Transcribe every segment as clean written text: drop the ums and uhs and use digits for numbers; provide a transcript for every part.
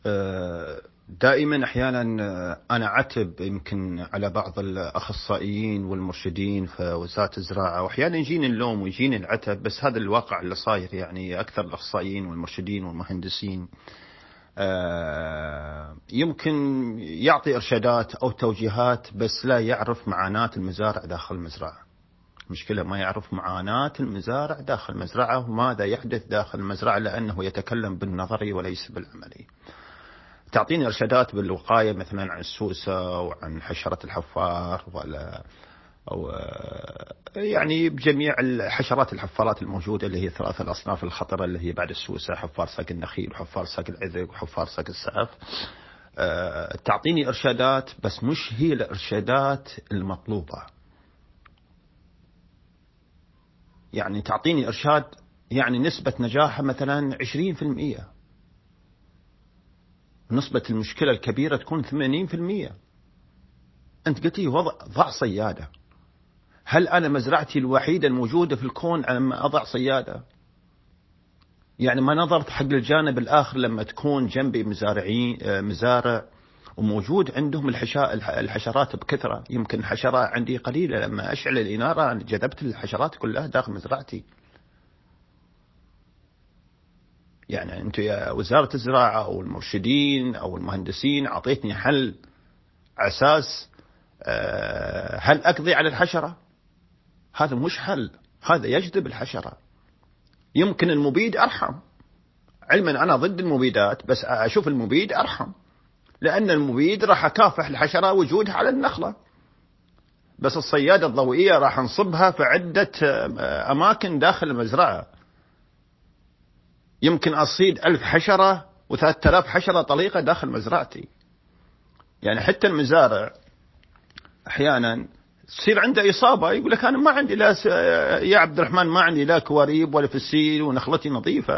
دائما أحيانا أنا عتب يمكن على بعض الأخصائيين والمرشدين في وزارة الزراعة، وأحيانا يجيني اللوم ويجيني العتب، بس هذا الواقع اللي صاير. يعني أكثر الأخصائيين والمرشدين والمهندسين يمكن يعطي إرشادات أو توجيهات، بس لا يعرف معاناة المزارع داخل المزرعة. مشكلة ما يعرف معاناة المزارع داخل المزرعة وماذا يحدث داخل المزرعة، لأنه يتكلم بالنظري وليس بالعملي. تعطيني إرشادات بالوقاية مثلا عن السوسة وعن حشرة الحفار أو يعني بجميع الحشرات الحفارات الموجودة، اللي هي ثلاث الأصناف الخطرة، اللي هي بعد السوسة حفار ساق النخيل وحفار ساق العذق وحفار ساق السعف. تعطيني إرشادات بس مش هي الإرشادات المطلوبة. يعني تعطيني إرشاد يعني نسبة نجاحه مثلا 20%، نسبة المشكلة الكبيرة تكون 80%. أنت قلت لي ضع صيادة. هل أنا مزرعتي الوحيدة الموجودة في الكون لما أضع صيادة؟ يعني ما نظرت حق الجانب الآخر لما تكون جنبي مزارع وموجود عندهم الحشرات بكثرة. يمكن حشرة عندي قليلة، لما أشعل الإنارة جذبت الحشرات كلها داخل مزرعتي. يعني أنتم يا وزارة الزراعة أو المرشدين أو المهندسين أعطيتني حل أساس هل أقضي على الحشرة؟ هذا مش حل، هذا يجذب الحشرة. يمكن المبيد أرحم، علما أنا ضد المبيدات، بس أشوف المبيد أرحم، لأن المبيد راح أكافح الحشرة وجودها على النخلة. بس الصيادة الضوئية راح نصبها في عدة أماكن داخل المزرعة. يمكن أصيد 1000 حشرة و3000 حشرة طليقة داخل مزرعتي. يعني حتى المزارع أحيانا تصير عنده إصابة، يقول لك أنا ما عندي لا يا عبد الرحمن ما عندي لا كواريب ولا فسيل ونخلتي نظيفة.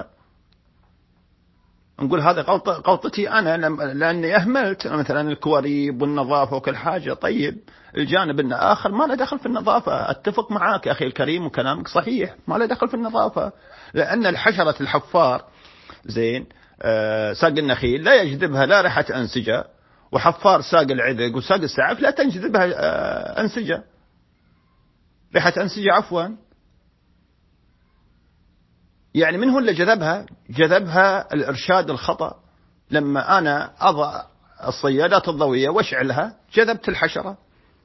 نقول هذا غلطتي أنا لأني أهملت مثلا الكواريب والنظافة وكل حاجة. طيب الجانب الآخر ما له دخل في النظافة. أتفق معاك أخي الكريم وكلامك صحيح، ما له دخل في النظافة، لأن الحشرة الحفار زين ساق النخيل لا يجذبها لا ريحة أنسجة، وحفار ساق العذق وساق السعف لا تنجذبها أنسجة، ريحة أنسجة عفوا. يعني من هو اللي جذبها الإرشاد الخطأ. لما أنا أضع الصيادات الضوئية واشعلها جذبت الحشرة.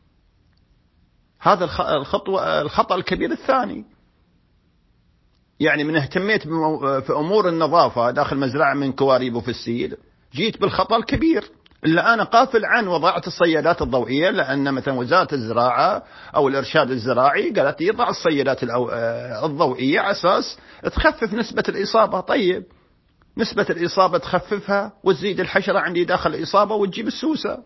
هذا الخطأ الكبير الثاني. يعني من اهتميت في أمور النظافة داخل مزرعة من كواريب وفسيل، جيت بالخطأ الكبير اللي أنا قافل عن وضعت الصيادات الضوئية، لأن مثلا وزارة الزراعة أو الإرشاد الزراعي قالت يضع الصيادات الضوئية على أساس تخفف نسبة الإصابة. طيب نسبة الإصابة تخففها وتزيد الحشرة عندي داخل الإصابة وتجيب السوسة.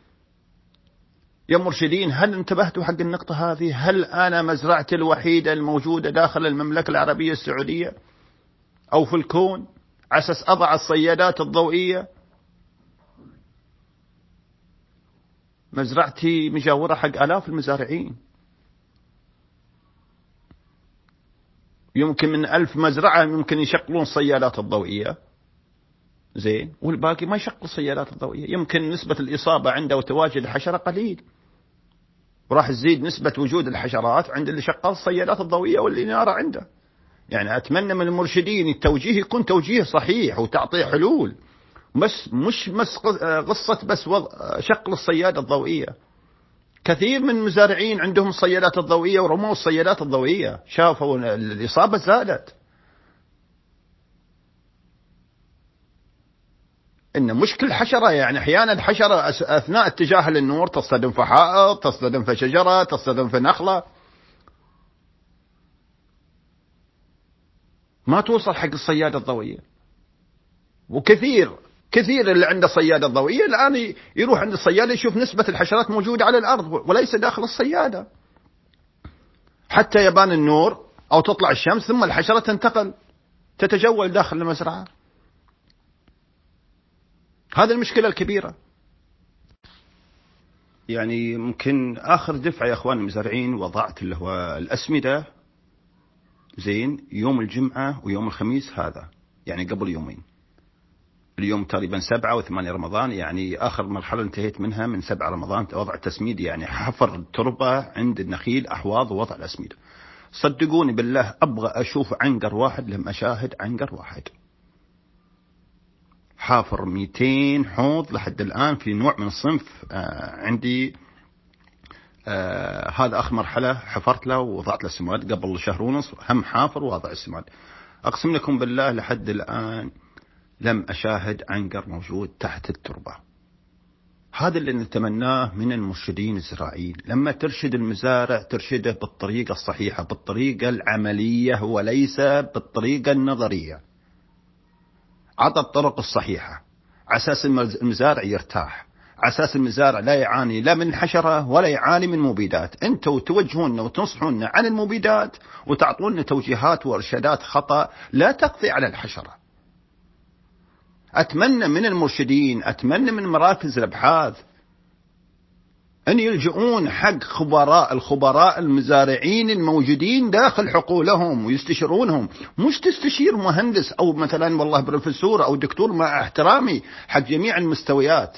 يا مرشدين هل انتبهتوا حق النقطة هذه؟ هل أنا مزرعتي الوحيدة الموجودة داخل المملكة العربية السعودية أو في الكون على أساس أضع الصيادات الضوئية؟ مزرعتي مجاورة حق آلاف المزارعين، يمكن من 1000 مزرعة يمكن يشغلون صيادات الضوئية زين، والباقي ما يشغل الصيادات الضوئية. يمكن نسبة الإصابة عنده وتواجد الحشرة قليل، وراح تزيد نسبة وجود الحشرات عند اللي شغل الصيادات الضوئية والإنارة عنده. يعني أتمنى من المرشدين التوجيه يكون توجيه صحيح وتعطيه حلول، مش قصة بس شغل الصيادة الضوئية. كثير من المزارعين عندهم الصيادات الضوئية ورموا الصيادات الضوئية، شافوا الإصابة زادت. إن مشكل حشرة، يعني أحيانا الحشرة أثناء اتجاهها للنور تصطدم في حائط، تصطدم في شجرة، تصطدم في نخلة، ما توصل حق الصيادة الضوئية. وكثير اللي عنده صيادة ضوئية الآن يروح عند الصيادة يشوف نسبة الحشرات موجودة على الأرض وليس داخل الصيادة، حتى يبان النور أو تطلع الشمس ثم الحشرة تنتقل تتجول داخل المزرعة. هذا المشكلة الكبيرة. يعني ممكن آخر دفعة يا أخوان المزارعين وضعت اللي هو الأسمدة زين يوم الجمعة ويوم الخميس، هذا يعني قبل يومين. اليوم تقريبا 7 و8 رمضان، يعني آخر مرحلة انتهيت منها من 7 رمضان وضع التسميد، يعني حفر التربة عند النخيل أحواض ووضع الأسمدة. صدقوني بالله أبغى أشوف عنقر واحد، لم أشاهد عنقر واحد. حافر 200 حوض لحد الآن في نوع من الصنف عندي. هذا آخر مرحلة حفرت له ووضعت له السماد قبل شهر ونص، هم حافر ووضع السماد. أقسم لكم بالله لحد الآن لم أشاهد عنقر موجود تحت التربة. هذا اللي نتمناه من المرشدين الزراعيين، لما ترشد المزارع ترشده بالطريقة الصحيحة، بالطريقة العملية وليس بالطريقة النظرية. عطى الطرق الصحيحة على أساس المزارع يرتاح، على أساس المزارع لا يعاني لا من حشرة ولا يعاني من مبيدات. أنتوا توجهوننا وتنصحوننا عن المبيدات وتعطونا توجيهات وإرشادات خطأ لا تقضي على الحشرة. أتمنى من المرشدين، أتمنى من مراكز الأبحاث أن يلجؤون حق الخبراء المزارعين الموجودين داخل حقولهم ويستشيرونهم، مش تستشير مهندس أو مثلا والله بروفيسور أو دكتور، مع احترامي حق جميع المستويات.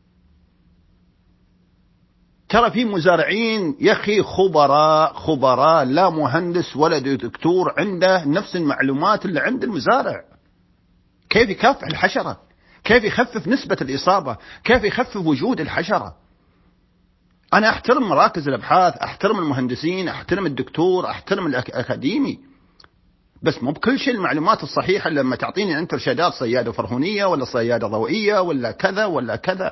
ترى في مزارعين يا أخي خبراء لا مهندس ولا دكتور عنده نفس المعلومات اللي عند المزارع. كيف يكافح الحشرة، كيف يخفف نسبة الإصابة، كيف يخفف وجود الحشرة. أنا أحترم مراكز الأبحاث، أحترم المهندسين، أحترم الدكتور، أحترم الأكاديمي، بس مو بكل شيء المعلومات الصحيحة لما تعطيني أنت إرشادات صيادة فرهونية ولا صيادة ضوئية ولا كذا ولا كذا.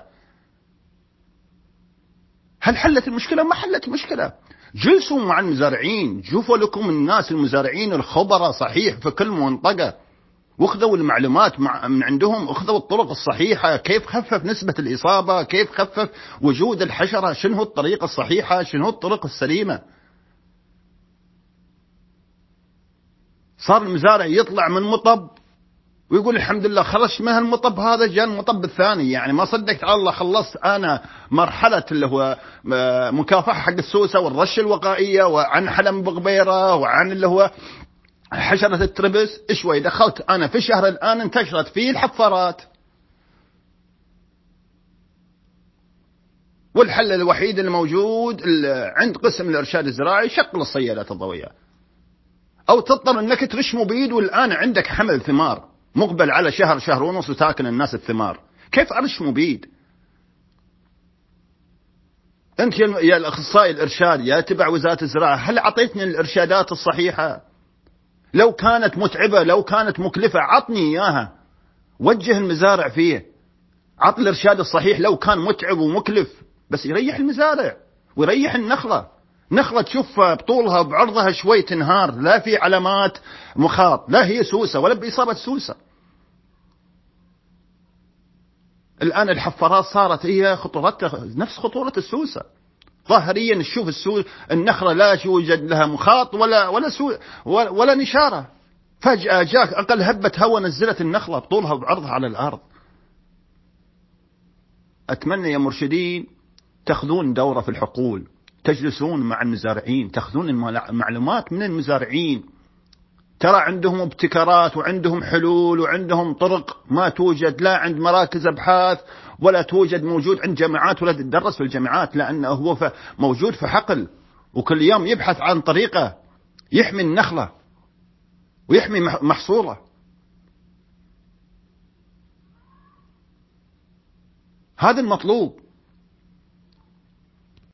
هل حلت المشكلة؟ ما حلت المشكلة. جلسوا مع المزارعين، شوفوا لكم الناس المزارعين الخبراء صحيح في كل منطقة، واخذوا المعلومات من عندهم، اخذوا الطرق الصحيحة، كيف خفف نسبة الإصابة، كيف خفف وجود الحشرة، شنو الطريقة الصحيحة، شنو الطرق السليمة. صار المزارع يطلع من مطب ويقول الحمد لله خلص من المطب هذا، جاء المطب الثاني. يعني ما صدقت على الله، خلصت أنا مرحلة اللي هو مكافحة حق السوسة والرش الوقائية وعن حلم بغبيرة وعن اللي هو حشرة التربس، شوي دخلت أنا في شهر الآن انتشرت فيه الحفارات. والحل الوحيد الموجود عند قسم الإرشاد الزراعي شغل الصيادات الضوئية، أو تضطر أنك ترش مبيد والآن عندك حمل ثمار مقبل على شهر ونص وتاكل الناس الثمار. كيف أرش مبيد؟ أنت يا الأخصائي الإرشاد يا تبع وزارة الزراعة، هل أعطيتني الإرشادات الصحيحة؟ لو كانت متعبة، لو كانت مكلفة، عطني إياها، وجه المزارع فيه، عط الإرشاد الصحيح. لو كان متعب ومكلف بس يريح المزارع ويريح النخلة. نخلة تشوف بطولها بعرضها شوي تنهار، لا في علامات مخاط، لا هي سوسة ولا بإصابة سوسة. الآن الحفارات صارت هي خطورتها نفس خطورة السوسة. ظاهريا نشوف النخلة لا يوجد لها مخاط ولا نشارة، فجأة جاك أقل هبة هواء نزلت النخلة بطولها بعرضها على الأرض. أتمنى يا مرشدين تأخذون دورة في الحقول، تجلسون مع المزارعين، تأخذون المعلومات من المزارعين. ترى عندهم ابتكارات وعندهم حلول وعندهم طرق ما توجد لا عند مراكز أبحاث ولا توجد موجود عند جامعات ولا تدرس في الجامعات، لأنه هو موجود في حقل وكل يوم يبحث عن طريقة يحمي النخلة ويحمي محصوله. هذا المطلوب.